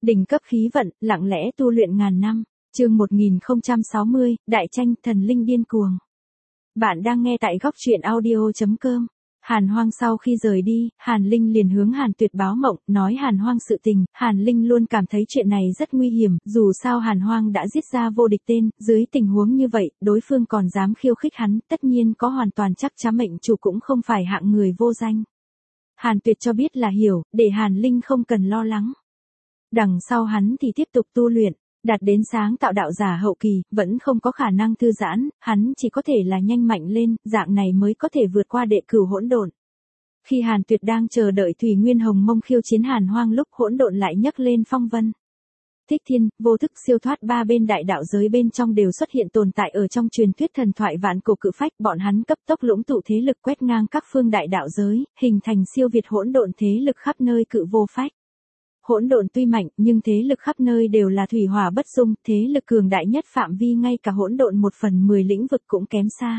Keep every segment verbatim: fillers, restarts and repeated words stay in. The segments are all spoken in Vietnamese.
Đỉnh cấp khí vận, lặng lẽ tu luyện ngàn năm. Chương một nghìn không trăm sáu mươi, Đại tranh thần linh điên cuồng. Bạn đang nghe tại góc truyện audio chấm com. Hàn Hoang sau khi rời đi, Hàn Linh liền hướng Hàn Tuyệt báo mộng, nói Hàn Hoang sự tình. Hàn Linh luôn cảm thấy chuyện này rất nguy hiểm, dù sao Hàn Hoang đã giết ra vô địch tên, dưới tình huống như vậy, đối phương còn dám khiêu khích hắn, tất nhiên có hoàn toàn chắc chắn mệnh chủ cũng không phải hạng người vô danh. Hàn Tuyệt cho biết là hiểu, để Hàn Linh không cần lo lắng. Đằng sau hắn thì tiếp tục tu luyện, đạt đến sáng tạo đạo giả hậu kỳ, vẫn không có khả năng thư giãn, hắn chỉ có thể là nhanh mạnh lên, dạng này mới có thể vượt qua đệ cửu hỗn độn. Khi Hàn Tuyệt đang chờ đợi Thủy Nguyên Hồng Mông khiêu chiến Hàn Hoang lúc hỗn độn lại nhấc lên phong vân. Thích thiên, vô thức siêu thoát ba bên đại đạo giới bên trong đều xuất hiện tồn tại ở trong truyền thuyết thần thoại vạn cổ cự phách, bọn hắn cấp tốc lũng tụ thế lực quét ngang các phương đại đạo giới, hình thành siêu việt hỗn độn thế lực khắp nơi cự vô phách. Hỗn độn tuy mạnh, nhưng thế lực khắp nơi đều là thủy hỏa bất dung, thế lực cường đại nhất phạm vi ngay cả hỗn độn một phần mười lĩnh vực cũng kém xa.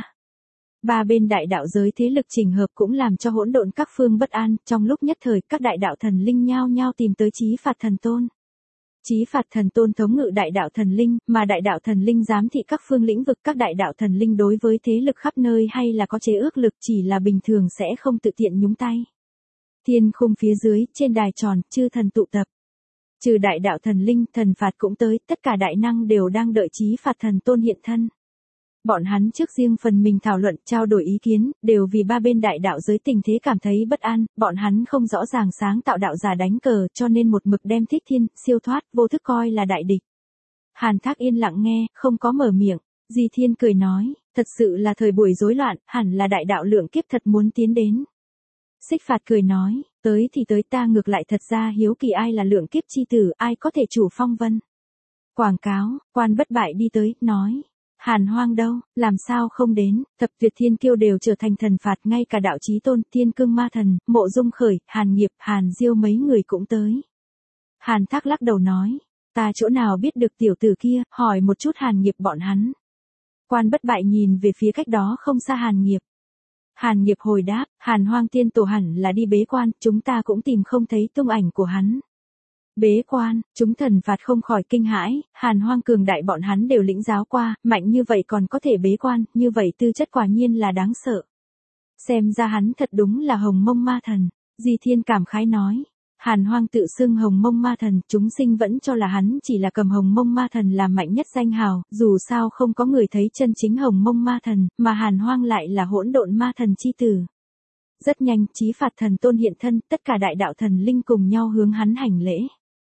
Ba bên đại đạo giới thế lực chỉnh hợp cũng làm cho hỗn độn các phương bất an, trong lúc nhất thời các đại đạo thần linh nhao nhao tìm tới Chí Phạt Thần Tôn. Chí Phạt Thần Tôn thống ngự đại đạo thần linh, mà đại đạo thần linh giám thị các phương lĩnh vực, các đại đạo thần linh đối với thế lực khắp nơi hay là có chế ước lực, chỉ là bình thường sẽ không tự tiện nhúng tay. Thiên khung phía dưới, trên đài tròn, chư thần tụ tập. Trừ đại đạo thần linh, thần phạt cũng tới, tất cả đại năng đều đang đợi Chí Phạt Thần Tôn hiện thân. Bọn hắn trước riêng phần mình thảo luận, trao đổi ý kiến, đều vì ba bên đại đạo giới tình thế cảm thấy bất an, bọn hắn không rõ ràng sáng tạo đạo giả đánh cờ, cho nên một mực đem Thích Thiên, siêu thoát, vô thức coi là đại địch. Hàn Thác yên lặng nghe, không có mở miệng. Di Thiên cười nói, thật sự là thời buổi rối loạn, hẳn là đại đạo lượng kiếp thật muốn tiến đến. Xích Phạt cười nói, tới thì tới, ta ngược lại thật ra hiếu kỳ ai là lượng kiếp chi tử, ai có thể chủ phong vân. Quảng cáo, Quan Bất Bại đi tới, nói, Hàn Hoang đâu, làm sao không đến, thập tuyệt thiên kiêu đều trở thành thần phạt, ngay cả đạo chí tôn, Thiên Cương Ma Thần, Mộ Dung Khởi, Hàn Nghiệp, Hàn Diêu mấy người cũng tới. Hàn Thác lắc đầu nói, ta chỗ nào biết được tiểu tử kia, hỏi một chút Hàn Nghiệp bọn hắn. Quan Bất Bại nhìn về phía cách đó không xa Hàn Nghiệp. Hàn Nghiệp hồi đáp, Hàn Hoang tiên tổ hẳn là đi bế quan, chúng ta cũng tìm không thấy tung ảnh của hắn. Bế quan, chúng thần phạt không khỏi kinh hãi, Hàn Hoang cường đại bọn hắn đều lĩnh giáo qua, mạnh như vậy còn có thể bế quan, như vậy tư chất quả nhiên là đáng sợ. Xem ra hắn thật đúng là Hồng Mông Ma Thần, Di Thiên cảm khái nói. Hàn Hoang tự xưng Hồng Mông Ma Thần, chúng sinh vẫn cho là hắn chỉ là cầm Hồng Mông Ma Thần làm mạnh nhất danh hào, dù sao không có người thấy chân chính Hồng Mông Ma Thần, mà Hàn Hoang lại là hỗn độn ma thần chi tử. Rất nhanh, Chí Phạt Thần Tôn hiện thân, tất cả đại đạo thần linh cùng nhau hướng hắn hành lễ.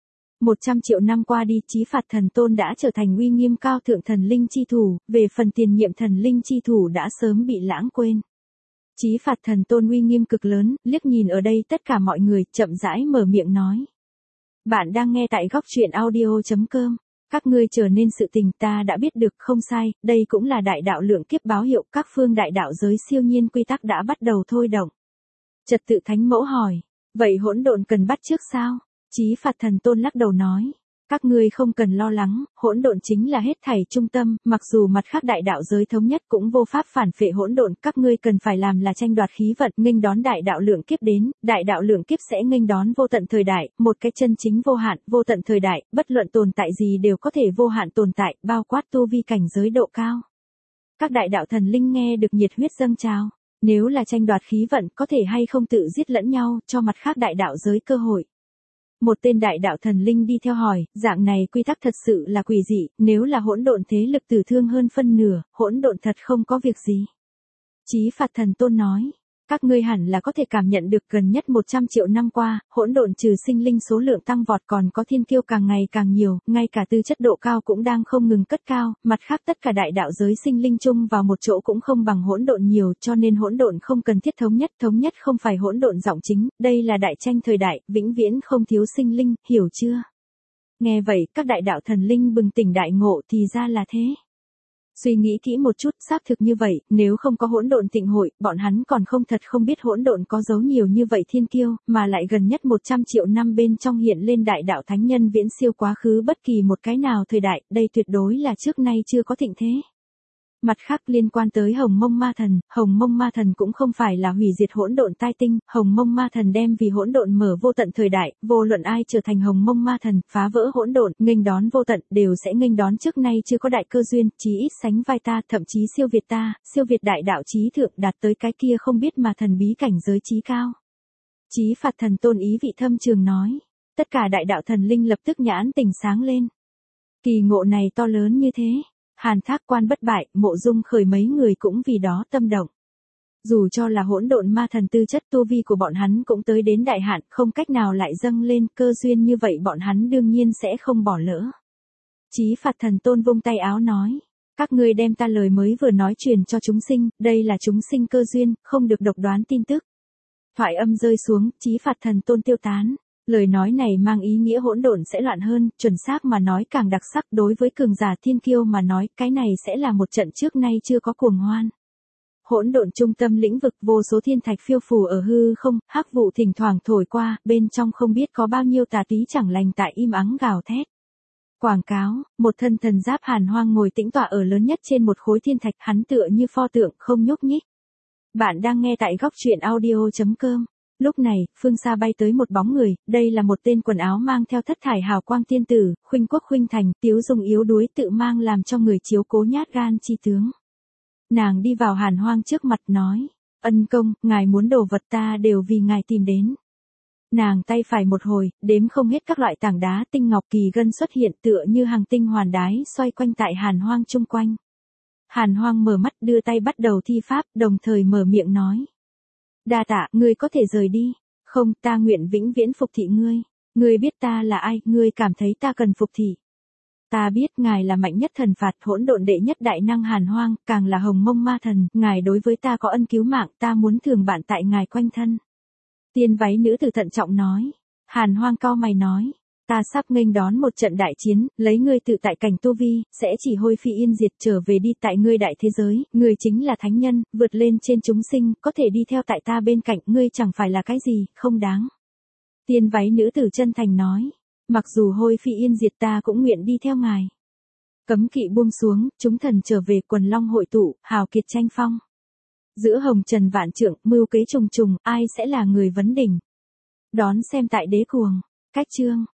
Một trăm triệu năm qua đi, Chí Phạt Thần Tôn đã trở thành uy nghiêm cao thượng thần linh chi thủ, về phần tiền nhiệm thần linh chi thủ đã sớm bị lãng quên. Chí Phạt Thần Tôn uy nghiêm cực lớn, liếc nhìn ở đây tất cả mọi người, chậm rãi mở miệng nói. Bạn đang nghe tại góc truyện audio chấm com. Các ngươi trở nên sự tình, ta đã biết được, không sai, đây cũng là đại đạo lượng kiếp báo hiệu, các phương đại đạo giới siêu nhiên quy tắc đã bắt đầu thôi động. Trật tự Thánh Mẫu hỏi, vậy hỗn độn cần bắt trước sao? Chí Phạt Thần Tôn lắc đầu nói, các ngươi không cần lo lắng, hỗn độn chính là hết thảy trung tâm, mặc dù mặt khác đại đạo giới thống nhất cũng vô pháp phản phệ hỗn độn, các ngươi cần phải làm là tranh đoạt khí vận, nghênh đón đại đạo lượng kiếp đến, đại đạo lượng kiếp sẽ nghênh đón vô tận thời đại, một cái chân chính vô hạn, vô tận thời đại, bất luận tồn tại gì đều có thể vô hạn tồn tại, bao quát tu vi cảnh giới độ cao. Các đại đạo thần linh nghe được nhiệt huyết dâng trào, nếu là tranh đoạt khí vận, có thể hay không tự giết lẫn nhau, cho mặt khác đại đạo giới cơ hội. Một tên đại đạo thần linh đi theo hỏi, dạng này quy tắc thật sự là quỷ dị, nếu là hỗn độn thế lực tử thương hơn phân nửa, hỗn độn thật không có việc gì. Chí Phạt Thần Tôn nói, các ngươi hẳn là có thể cảm nhận được gần nhất một trăm triệu năm qua, hỗn độn trừ sinh linh số lượng tăng vọt còn có thiên kiêu càng ngày càng nhiều, ngay cả tư chất độ cao cũng đang không ngừng cất cao, mặt khác tất cả đại đạo giới sinh linh chung vào một chỗ cũng không bằng hỗn độn nhiều, cho nên hỗn độn không cần thiết thống nhất, thống nhất không phải hỗn độn giọng chính, đây là đại tranh thời đại, vĩnh viễn không thiếu sinh linh, hiểu chưa? Nghe vậy, các đại đạo thần linh bừng tỉnh đại ngộ, thì ra là thế. Suy nghĩ kỹ một chút, xác thực như vậy, nếu không có hỗn độn tịnh hội, bọn hắn còn không thật không biết hỗn độn có dấu nhiều như vậy thiên kiêu, mà lại gần nhất một trăm triệu năm bên trong hiện lên đại đạo thánh nhân viễn siêu quá khứ bất kỳ một cái nào thời đại, đây tuyệt đối là trước nay chưa có thịnh thế. Mặt khác liên quan tới Hồng Mông Ma Thần, Hồng Mông Ma Thần cũng không phải là hủy diệt hỗn độn tai tinh, Hồng Mông Ma Thần đem vì hỗn độn mở vô tận thời đại, vô luận ai trở thành Hồng Mông Ma Thần, phá vỡ hỗn độn, nghênh đón vô tận, đều sẽ nghênh đón trước nay chưa có đại cơ duyên, chí ít sánh vai ta, thậm chí siêu việt ta, siêu việt đại đạo chí thượng, đạt tới cái kia không biết mà thần bí cảnh giới chí cao. Chí Phạt Thần Tôn ý vị thâm trường nói, tất cả đại đạo thần linh lập tức nhãn tỉnh sáng lên. Kỳ ngộ này to lớn như thế. Hàn Thác Quan bất bại, Mộ Dung Khởi mấy người cũng vì đó tâm động. Dù cho là hỗn độn ma thần tư chất tu vi của bọn hắn cũng tới đến đại hạn, không cách nào lại dâng lên, cơ duyên như vậy bọn hắn đương nhiên sẽ không bỏ lỡ. Chí Phạt Thần Tôn vung tay áo nói, các ngươi đem ta lời mới vừa nói truyền cho chúng sinh, đây là chúng sinh cơ duyên, không được độc đoán tin tức. Thoại âm rơi xuống, Chí Phạt Thần Tôn tiêu tán. Lời nói này mang ý nghĩa hỗn độn sẽ loạn hơn, chuẩn xác mà nói càng đặc sắc, đối với cường giả thiên kiêu mà nói, cái này sẽ là một trận trước nay chưa có cuồng hoan. Hỗn độn trung tâm lĩnh vực, vô số thiên thạch phiêu phù ở hư không, hắc vụ thỉnh thoảng thổi qua, bên trong không biết có bao nhiêu tà tí chẳng lành tại im ắng gào thét. Quảng cáo, một thân thần giáp Hàn Hoang ngồi tĩnh tọa ở lớn nhất trên một khối thiên thạch, hắn tựa như pho tượng không nhúc nhích. Bạn đang nghe tại góc truyện audio chấm com. Lúc này, phương xa bay tới một bóng người, đây là một tên quần áo mang theo thất thải hào quang tiên tử, khuynh quốc khuynh thành, tiếu dung yếu đuối tự mang làm cho người chiếu cố nhát gan chi tướng. Nàng đi vào Hàn Hoang trước mặt nói, ân công, ngài muốn đồ vật ta đều vì ngài tìm đến. Nàng tay phải một hồi, đếm không hết các loại tảng đá tinh ngọc kỳ ngân xuất hiện tựa như hàng tinh hoàn đái xoay quanh tại Hàn Hoang chung quanh. Hàn Hoang mở mắt đưa tay bắt đầu thi pháp, đồng thời mở miệng nói. Đa tạ, ngươi có thể rời đi. Không, ta nguyện vĩnh viễn phục thị ngươi. Ngươi biết ta là ai, ngươi cảm thấy ta cần phục thị. Ta biết ngài là mạnh nhất thần phạt hỗn độn đệ nhất đại năng Hàn Hoang, càng là Hồng Mông Ma Thần, ngài đối với ta có ân cứu mạng, ta muốn thường bạn tại ngài quanh thân. Tiên váy nữ tử thận trọng nói. Hàn Hoang cau mày nói. Ta sắp nghênh đón một trận đại chiến, lấy ngươi tự tại cảnh tu vi, sẽ chỉ hôi phi yên diệt trở về đi tại ngươi đại thế giới, ngươi chính là thánh nhân, vượt lên trên chúng sinh, có thể đi theo tại ta bên cạnh, ngươi chẳng phải là cái gì, không đáng. Tiên váy nữ tử chân thành nói, mặc dù hôi phi yên diệt ta cũng nguyện đi theo ngài. Cấm kỵ buông xuống, chúng thần trở về, quần long hội tụ, hào kiệt tranh phong. Giữa hồng trần vạn trượng, mưu kế trùng trùng, ai sẽ là người vấn đỉnh. Đón xem tại Đế Cuồng. Cách chương